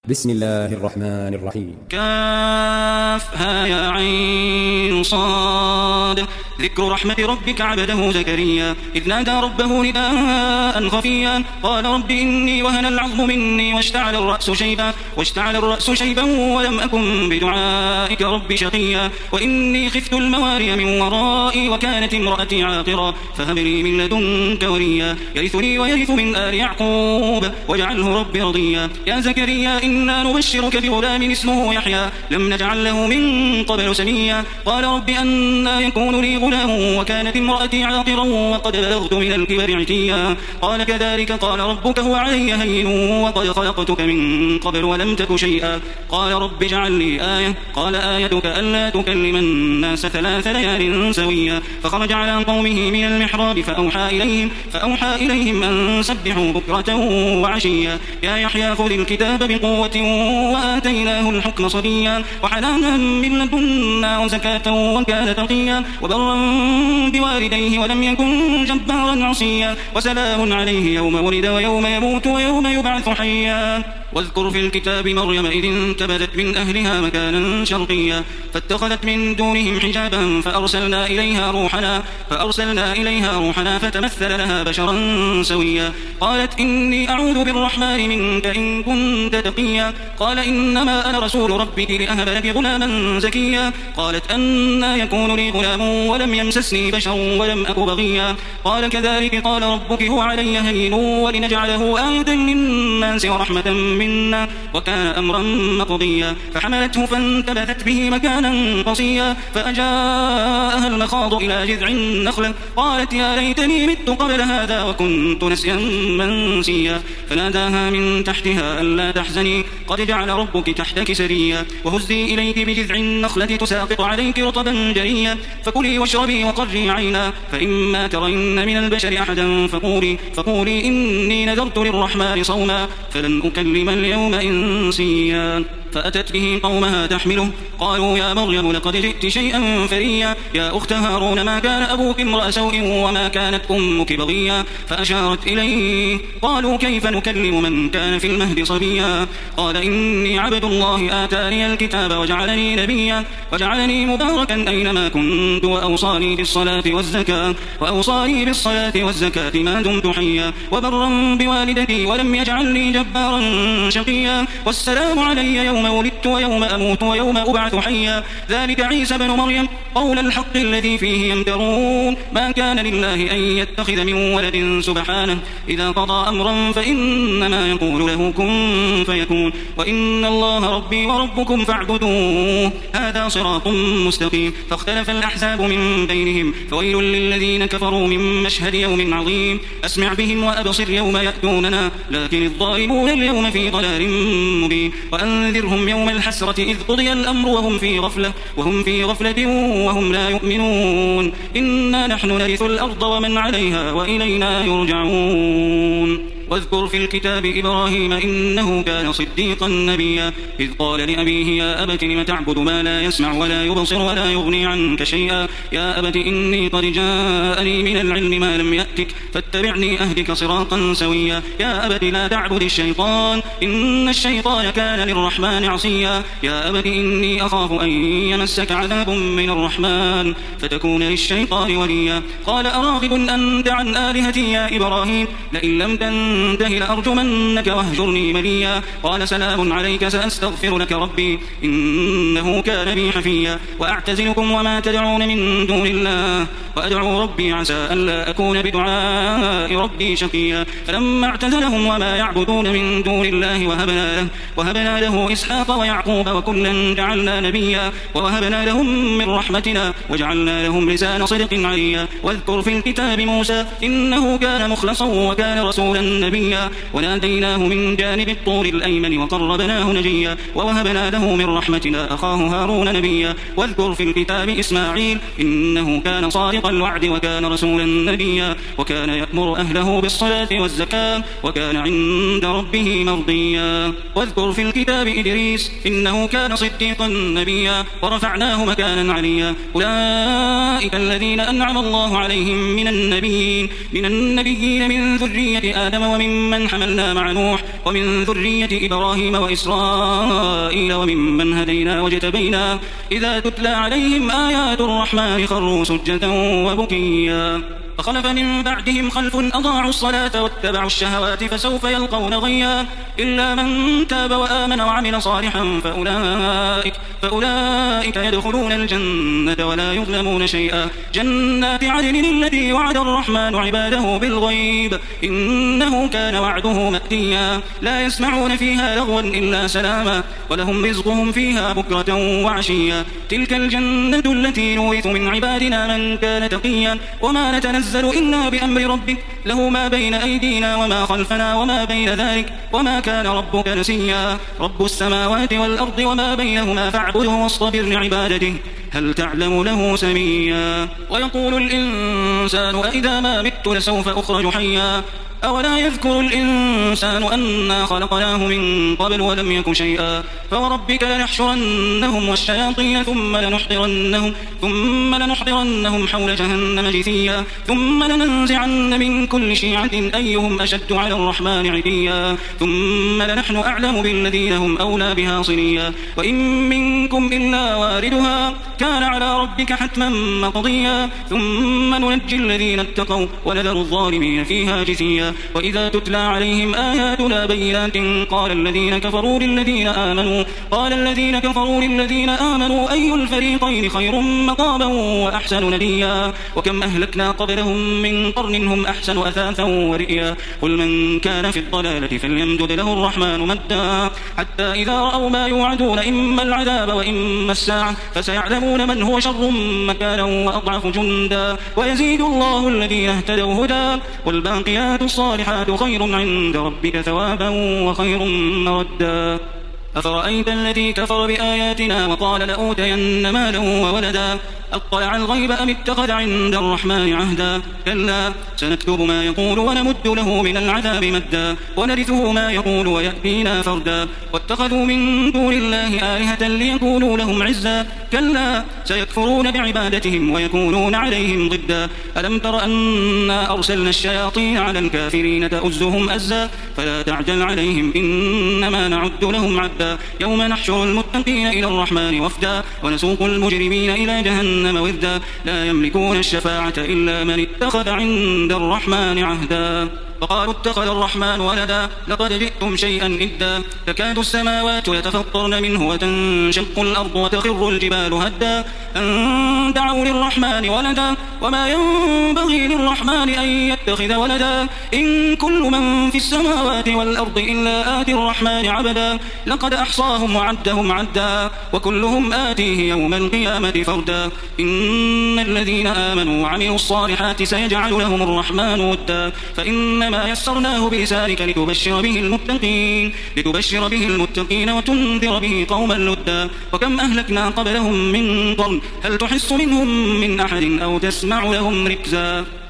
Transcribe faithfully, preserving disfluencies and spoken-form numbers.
بسم الله الرحمن الرحيم. كافها يا عين صاد. ذكر رحمة ربك عبده زكريا إذ نادى ربه نداء خفيا قال رب إني وهن العظم مني واشتعل الرأس شيبا واشتعل الرأس شيبا ولم أكن بدعائك رب شقيا وإني خفت المواري من ورائي وكانت امرأتي عاقرا فهب لي من لدنك وليا يرثني ويرث من آل يعقوب واجعله رب رضيا. يا زكريا إنا نبشرك بغلام اسمه يحيى لم نجعل له من قبل سميا قال رب أنى يكون لي غلام وكانت امرأتي عاقرا وقد بلغت من الكبر عتيا قال كذلك قال ربك هو علي هين وقد خلقتك من قبل ولم تك شيئا قال رب اجعل لي آية قال آيتك ألا تكلم الناس ثلاث ليال سويا فخرج على قومه من المحراب فأوحى إليهم فأوحى إليهم أن سبحوا بكرة وعشيا يا يحيى خذ الكتاب بقوة وآتيناه الحكم صبيا وحنانا من لدنا وزكاة وكان تقيا وبرا بوالديه ولم يكن جبارا عصيا وسلام عليه يوم ولد ويوم يموت ويوم يبعث حيا. واذكر في الكتاب مريم إذ انتبذت من أهلها مكانا شرقيا فاتخذت من دونهم حجابا فأرسلنا إليها روحنا فأرسلنا إليها روحنا فتمثل لها بشرا سويا قالت إني أعوذ بالرحمن منك إن كنت تقيا قال إنما أنا رسول ربك لأهب لك غلاما زكيا قالت أنى يكون لي غلام ولم يمسسني بشر ولم أك بغيا قال كذلك قال ربك هو علي هين ولنجعله آية للناس ورحمة منا وكان أمرا مقضيا فحملته فانتبذت به مكانا قصيا فأجاءها المخاض إلى جذع النخلة قالت يا ليتني مت قبل هذا وكنت نسيا منسيا فناداها من تحتها ألا تحزني قد جعل ربك تحتك سريا وهزي إليك بجذع النخلة تساقط عليك رطبا جريا فكلي واشربي وقري عينا فإما ترين من البشر أحدا فقولي, فقولي إني نذرت للرحمن صوما فلن أكلم اليوم إنسيا. فأتت به قومها تحمله قالوا يا مريم لقد جئت شيئا فريا يا أخت هارون ما كان أبوك امرأ سوء وما كانت أمك بغيا فأشارت إليه قالوا كيف نكلم من كان في المهد صبيا قال إني عبد الله آتاني الكتاب وجعلني نبيا وجعلني مباركا أينما كنت وأوصاني بالصلاة والزكاة وأوصاني بالصلاة والزكاة ما دمت حيا وبرا بوالدتي ولم يجعلني جبارا شقيا والسلام علي يوم يوم ولدت ويوم أموت ويوم أبعث حيا ذلك عيسى بن مريم قول الحق الذي فيه يمترون ما كان لله أن يتخذ من ولد سبحانه إذا قضى أمرا فإنما يقول له كن فيكون وإن الله ربي وربكم فاعبدوه هذا صراط مستقيم فاختلف الأحزاب من بينهم فويل للذين كفروا من مشهد يوم عظيم أسمع بهم وأبصر يوم يأتوننا لكن الظالمون اليوم في ضلال مبين وأنذر هم يوم الحسرة إذ قضي الأمر وهم في غفلة وهم في غفلة وهم لا يؤمنون إنا نحن نرث الأرض ومن عليها وإلينا يرجعون. واذكر في الكتاب إبراهيم إنه كان صديقا نبيا إذ قال لأبيه يا أبت لم تعبد ما لا يسمع ولا يبصر ولا يغني عنك شيئا يا أبت إني قد جاءني من العلم ما لم يأتك فاتبعني أهدك صراطا سويا يا أبت لا تعبد الشيطان إن الشيطان كان للرحمن عصيا يا أبت إني أخاف أن يمسك عذاب من الرحمن فتكون للشيطان وليا قال أراغب أنت عن آلهتي يا إبراهيم لئن لم تنته لأرجمنك واهجرني مليا قال سلام عليك سأستغفر لك ربي إنه كان بي حفيا وأعتزلكم وما تدعون من دون الله وأدعو ربي عسى ألا أكون بدعاء ربي شقيا فلما اعتزلهم وما يعبدون من دون الله وهبنا له, وهبنا له إسحاق ويعقوب وكلا جعلنا نبيا ووهبنا لهم من رحمتنا وجعلنا لهم لسان صدق عليا واذكر في الكتاب موسى إنه كان مخلصا وكان رسولا نبيا وناديناه من جانب الطور الأيمن وقربناه نجيا ووهبنا له من رحمتنا أخاه هارون نبيا واذكر في الكتاب إسماعيل إنه كان صادق الوعد وكان رسولا نبيا وكان يأمر أهله بالصلاة والزكاة وكان عند ربه مرضيا واذكر في الكتاب إدريس إنه كان صديقا نبيا ورفعناه مكانا عليا أولئك الذين أنعم الله عليهم من النبيين من النبيين من ذرية آدم وممن حملنا مع نوح ومن ذرية إبراهيم وإسرائيل وممن هدينا واجتبينا إذا تتلى عليهم آيات الرحمن خروا سجدا وبكيا فخلف من بعدهم خلف أضاعوا الصلاة واتبعوا الشهوات فسوف يلقون غيا إلا من تاب وآمن وعمل صالحا فأولئك, فأولئك يدخلون الجنة ولا يظلمون شيئا جنات عدن التي وعد الرحمن عباده بالغيب إنه كان وعده مأتيا لا يسمعون فيها لغوا إلا سلاما ولهم رزقهم فيها بكرة وعشيا تلك الجنة التي نورث من عبادنا من كان تقيا وما نتنزل إلا بأمر ربك له ما بين أيدينا وما خلفنا وما بين ذلك وما كان ربك نسيا رب السماوات والأرض وما بينهما فاعبده واصطبر لعبادته هل تعلم له سميا ويقول الإنسان أإذا ما مت لسوف أخرج حيا أولا يذكر الإنسان أنا خلقناه من قبل ولم يك شيئا فوربك لنحشرنهم والشياطين ثم لنحضرنهم, ثم لنحضرنهم حول جهنم جثيا ثم لننزعن من كل شيعة أيهم أشد على الرحمن عتيا ثم لنحن أعلم بالذين هم أولى بها صليا وإن منكم إلا واردها كان على ربك حتما مقضيا ثم ننجي الذين اتقوا ونذر الظالمين فيها جثيا وإذا تتلى عليهم آياتنا بينات قال الذين كفروا للذين آمنوا قال الذين كفروا للذين آمنوا أي الفريقين خير مقاما وأحسن نديا وكم أهلكنا قبلهم من قرن هم أحسن أثاثا ورئيا قل من كان في الضلالة فليمدد له الرحمن مدا حتى إذا رأوا ما يوعدون إما العذاب وإما الساعة فسيعلمون من هو شر مكانا وأضعف جندا ويزيد الله الذين اهتدوا هدى والباقيات الصالحات خير عند ربك ثوابا وخير مردا أفرأيت الذي كفر بآياتنا وقال لأوتين مالا وولدا أطلع الغيب أم اتخذ عند الرحمن عهدا كلا سنكتب ما يقول ونمد له من العذاب مدا ونرثه ما يقول ويأتينا فردا واتخذوا من دون الله آلهة ليكونوا لهم عزا كلا سيكفرون بعبادتهم ويكونون عليهم ضدا ألم تر أنا أرسلنا الشياطين على الكافرين تؤزهم أزا فلا تعجل عليهم إنما نعد لهم عدا يوم نحشر المتقين إلى الرحمن وفدا ونسوق المجرمين إلى جهنم وردا لا يملكون الشفاعة إلا من اتخذ عند الرحمن عهدا فقالوا اتخذ الرحمن ولدا لقد جئتم شيئا إدا تكاد السماوات يتفطرن منه وتنشق الأرض وتخر الجبال هدا أن دعوا للرحمن ولدا وما ينبغي للرحمن أن يتخذ ولدا إن كل من في السماوات والأرض إلا آتي الرحمن عبدا لقد أحصاهم وعدهم عدا وكلهم آتيه يوم القيامة فردا إن الذين آمنوا وعملوا الصالحات سيجعل لهم الرحمن ودا فإن ما يسرناه بلسانك لتبشر به المتقين لتبشر به المتقين وتنذر به قوما لدا وكم أهلكنا قبلهم من قرن هل تحس منهم من أحد أو تسمع لهم ركزا